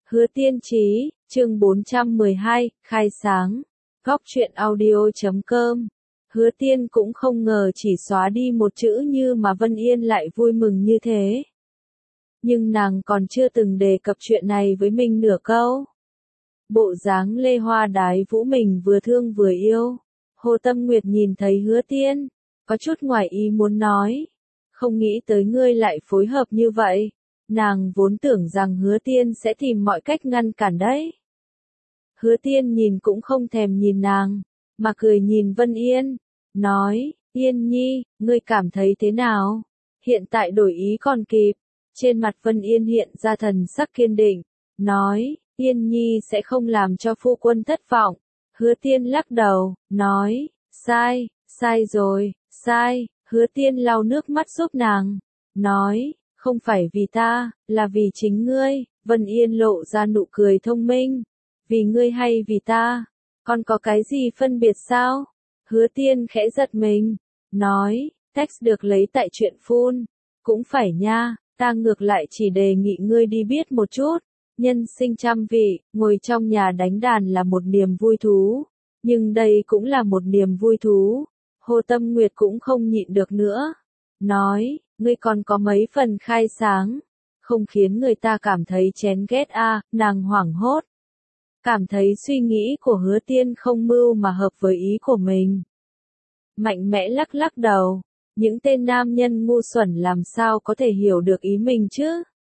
Hứa Tiên Chí, chương 412, khai sáng. Góc truyện audio.com. Hứa Tiên cũng không ngờ chỉ xóa đi một chữ như mà Vân Yên lại vui mừng như thế. Nhưng nàng còn chưa từng đề cập chuyện này với mình nửa câu. Bộ dáng lê hoa đái vũ mình vừa thương vừa yêu. Hồ Tâm Nguyệt nhìn thấy Hứa Tiên, có chút ngoài ý muốn nói. Không nghĩ tới ngươi lại phối hợp như vậy. Nàng vốn tưởng rằng Hứa Tiên sẽ tìm mọi cách ngăn cản đấy. Hứa Tiên nhìn cũng không thèm nhìn nàng, mà cười nhìn Vân Yên, nói, Yên Nhi, ngươi cảm thấy thế nào? Hiện tại đổi ý còn kịp. Trên mặt Vân Yên hiện ra thần sắc kiên định, nói, Yên Nhi sẽ không làm cho phu quân thất vọng. Hứa Tiên lắc đầu, nói, sai, sai rồi, sai. Hứa Tiên lau nước mắt giúp nàng, nói, không phải vì ta, là vì chính ngươi. Vân Yên lộ ra nụ cười thông minh, vì ngươi hay vì ta, còn có cái gì phân biệt sao? Hứa Tiên khẽ giật mình, nói, text được lấy tại chuyện phun, cũng phải nha, ta ngược lại chỉ đề nghị ngươi đi biết một chút. Nhân sinh trăm vị, ngồi trong nhà đánh đàn là một niềm vui thú, nhưng đây cũng là một niềm vui thú. Hồ Tâm Nguyệt cũng không nhịn được nữa, nói, ngươi còn có mấy phần khai sáng, không khiến người ta cảm thấy chén ghét a. Nàng hoảng hốt, cảm thấy suy nghĩ của Hứa Tiên không mưu mà hợp với ý của mình. Mạnh mẽ lắc lắc đầu, những tên nam nhân ngu xuẩn làm sao có thể hiểu được ý mình chứ?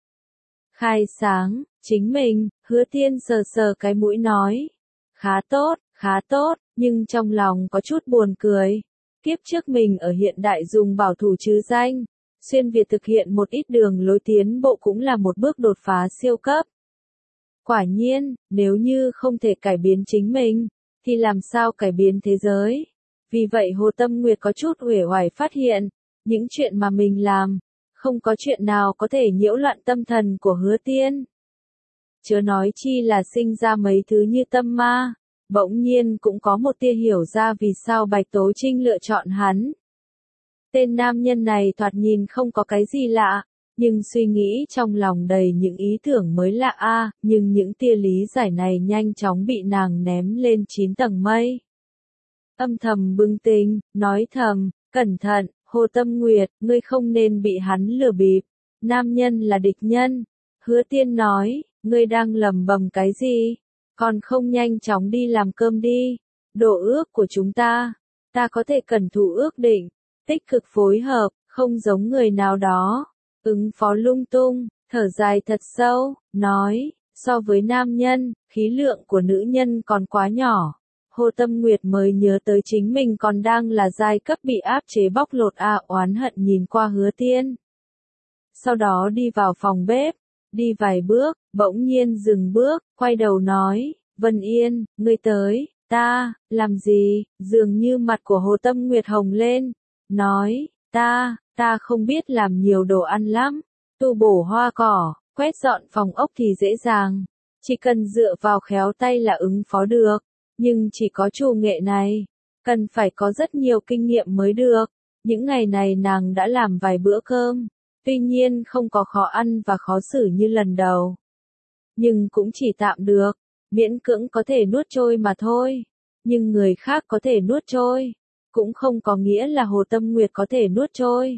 Khai sáng, chính mình. Hứa Tiên sờ sờ cái mũi nói, khá tốt, nhưng trong lòng có chút buồn cười. Kiếp trước mình ở hiện đại dùng bảo thủ chứ danh, xuyên Việt thực hiện một ít đường lối tiến bộ cũng là một bước đột phá siêu cấp. Quả nhiên, nếu như không thể cải biến chính mình, thì làm sao cải biến thế giới? Vì vậy Hồ Tâm Nguyệt có chút uể oải phát hiện, những chuyện mà mình làm, không có chuyện nào có thể nhiễu loạn tâm thần của Hứa Tiên. Chớ nói chi là sinh ra mấy thứ như tâm ma, bỗng nhiên cũng có một tia hiểu ra vì sao Bạch Tố Trinh lựa chọn hắn. Tên nam nhân này thoạt nhìn không có cái gì lạ, nhưng suy nghĩ trong lòng đầy những ý tưởng mới lạ a. Nhưng những tia lý giải này nhanh chóng bị nàng ném lên 9 tầng mây. Âm thầm bừng tỉnh, nói thầm, cẩn thận, Hồ Tâm Nguyệt, ngươi không nên bị hắn lừa bịp. Nam nhân là địch nhân. Hứa Tiên nói, ngươi đang lẩm bẩm cái gì? Còn không nhanh chóng đi làm cơm đi. Đồ ước của chúng ta có thể cẩn thủ ước định, tích cực phối hợp, không giống người nào đó ứng phó lung tung. Thở dài thật sâu, nói, so với nam nhân, khí lượng của nữ nhân còn quá nhỏ. Hồ Tâm Nguyệt mới nhớ tới chính mình còn đang là giai cấp bị áp chế bóc lột oán hận nhìn qua Hứa Tiên. Sau đó đi vào phòng bếp, đi vài bước, bỗng nhiên dừng bước, quay đầu nói, Vân Yên, ngươi tới, ta, làm gì? Dường như mặt của Hồ Tâm Nguyệt hồng lên, nói, ta không biết làm nhiều đồ ăn lắm, tu bổ hoa cỏ, quét dọn phòng ốc thì dễ dàng, chỉ cần dựa vào khéo tay là ứng phó được, nhưng chỉ có chủ nghệ này, cần phải có rất nhiều kinh nghiệm mới được. Những ngày này nàng đã làm vài bữa cơm, tuy nhiên không có khó ăn và khó xử như lần đầu, nhưng cũng chỉ tạm được, miễn cưỡng có thể nuốt trôi mà thôi. Nhưng người khác có thể nuốt trôi, cũng không có nghĩa là Hồ Tâm Nguyệt có thể nuốt trôi.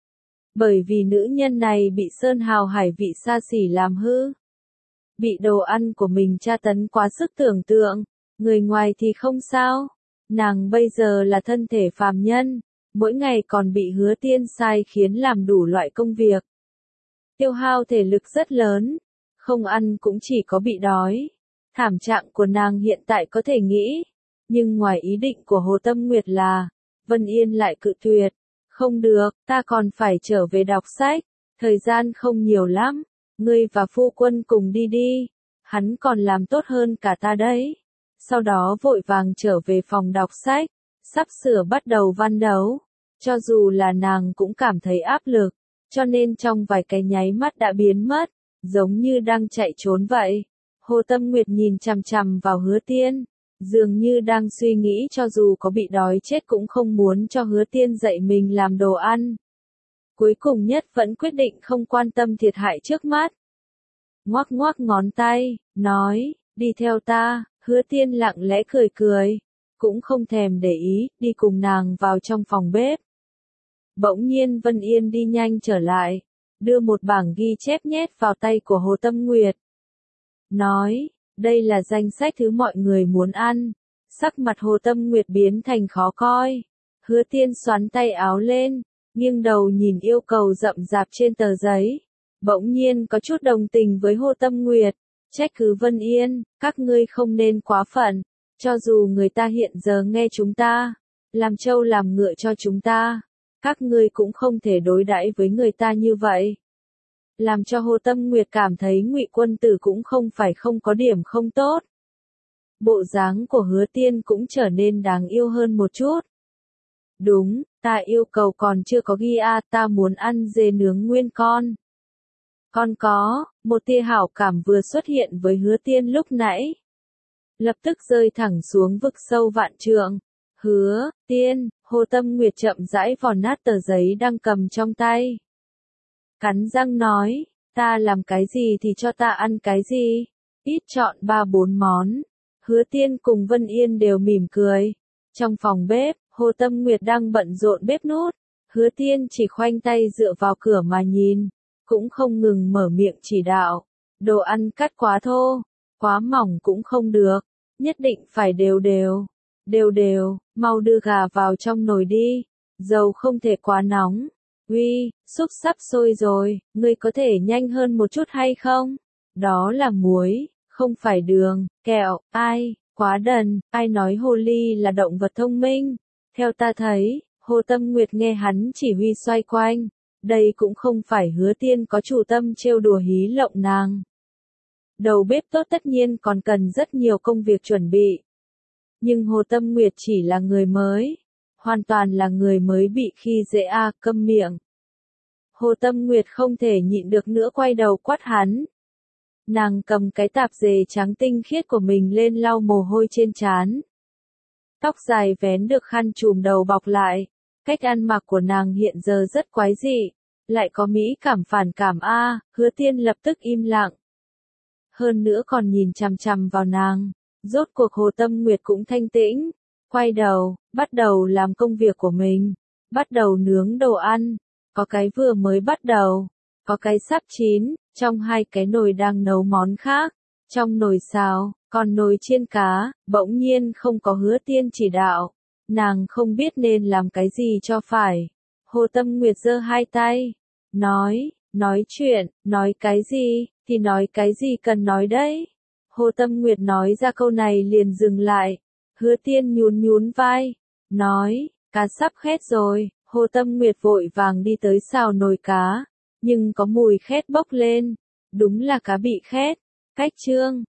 Bởi vì nữ nhân này bị sơn hào hải vị xa xỉ làm hư, bị đồ ăn của mình tra tấn quá sức tưởng tượng. Người ngoài thì không sao, nàng bây giờ là thân thể phàm nhân, mỗi ngày còn bị Hứa Tiên sai khiến làm đủ loại công việc, tiêu hao thể lực rất lớn, không ăn cũng chỉ có bị đói. Thảm trạng của nàng hiện tại có thể nghĩ, nhưng ngoài ý định của Hồ Tâm Nguyệt là, Vân Yên lại cự tuyệt, không được, ta còn phải trở về đọc sách, thời gian không nhiều lắm, ngươi và phu quân cùng đi đi, hắn còn làm tốt hơn cả ta đấy. Sau đó vội vàng trở về phòng đọc sách, sắp sửa bắt đầu văn đấu. Cho dù là nàng cũng cảm thấy áp lực, cho nên trong vài cái nháy mắt đã biến mất, giống như đang chạy trốn vậy. Hồ Tâm Nguyệt nhìn chằm chằm vào Hứa Tiên, dường như đang suy nghĩ cho dù có bị đói chết cũng không muốn cho Hứa Tiên dạy mình làm đồ ăn. Cuối cùng nhất vẫn quyết định không quan tâm thiệt hại trước mắt. ngoắc ngoắc ngón tay, nói, đi theo ta. Hứa Tiên lặng lẽ cười cười, cũng không thèm để ý, đi cùng nàng vào trong phòng bếp. Bỗng nhiên Vân Yên đi nhanh trở lại, đưa một bảng ghi chép nhét vào tay của Hồ Tâm Nguyệt. Nói, đây là danh sách thứ mọi người muốn ăn. Sắc mặt Hồ Tâm Nguyệt biến thành khó coi. Hứa Tiên xoắn tay áo lên, nghiêng đầu nhìn yêu cầu rậm rạp trên tờ giấy. Bỗng nhiên có chút đồng tình với Hồ Tâm Nguyệt, trách cứ Vân Yên, các ngươi không nên quá phận. Cho dù người ta hiện giờ nghe chúng ta, làm trâu làm ngựa cho chúng ta, các ngươi cũng không thể đối đãi với người ta như vậy. Làm cho Hồ Tâm Nguyệt cảm thấy Ngụy Quân Tử cũng không phải không có điểm không tốt. Bộ dáng của Hứa Tiên cũng trở nên đáng yêu hơn một chút. Đúng, ta yêu cầu còn chưa có ghi ta muốn ăn dê nướng nguyên con. Con có, một tia hảo cảm vừa xuất hiện với Hứa Tiên lúc nãy. Lập tức rơi thẳng xuống vực sâu vạn trượng. Hứa Tiên, Hồ Tâm Nguyệt chậm rãi vò nát tờ giấy đang cầm trong tay. Cắn răng nói, ta làm cái gì thì cho ta ăn cái gì, ít chọn 3-4 món. Hứa Tiên cùng Vân Yên đều mỉm cười. Trong phòng bếp, Hồ Tâm Nguyệt đang bận rộn bếp nút. Hứa Tiên chỉ khoanh tay dựa vào cửa mà nhìn, cũng không ngừng mở miệng chỉ đạo. Đồ ăn cắt quá thô, quá mỏng cũng không được, nhất định phải đều đều. Đều đều, mau đưa gà vào trong nồi đi, dầu không thể quá nóng. Uy, súp sắp sôi rồi, ngươi có thể nhanh hơn một chút hay không? Đó là muối, không phải đường, kẹo, ai, quá đần, ai nói hồ ly là động vật thông minh? Theo ta thấy, Hồ Tâm Nguyệt nghe hắn chỉ huy xoay quanh, đây cũng không phải Hứa Tiên có chủ tâm trêu đùa hí lộng nàng. Đầu bếp tốt tất nhiên còn cần rất nhiều công việc chuẩn bị. Nhưng Hồ Tâm Nguyệt chỉ là người mới, hoàn toàn là người mới bị khi dễ câm miệng. Hồ Tâm Nguyệt không thể nhịn được nữa quay đầu quát hắn. Nàng cầm cái tạp dề trắng tinh khiết của mình lên lau mồ hôi trên trán. Tóc dài vén được khăn trùm đầu bọc lại, cách ăn mặc của nàng hiện giờ rất quái dị, lại có mỹ cảm phản cảm Hứa Tiên lập tức im lặng. Hơn nữa còn nhìn chằm chằm vào nàng. Rốt cuộc Hồ Tâm Nguyệt cũng thanh tĩnh, quay đầu, bắt đầu làm công việc của mình, bắt đầu nướng đồ ăn, có cái vừa mới bắt đầu, có cái sắp chín, trong hai cái nồi đang nấu món khác, trong nồi xào, còn nồi chiên cá, bỗng nhiên không có Hứa Tiên chỉ đạo, nàng không biết nên làm cái gì cho phải. Hồ Tâm Nguyệt giơ hai tay, nói chuyện, nói cái gì, thì nói cái gì cần nói đấy. Hồ Tâm Nguyệt nói ra câu này liền dừng lại. Hứa Tiên nhún nhún vai, nói, cá sắp khét rồi. Hồ Tâm Nguyệt vội vàng đi tới xào nồi cá, nhưng có mùi khét bốc lên, đúng là cá bị khét. Cách chương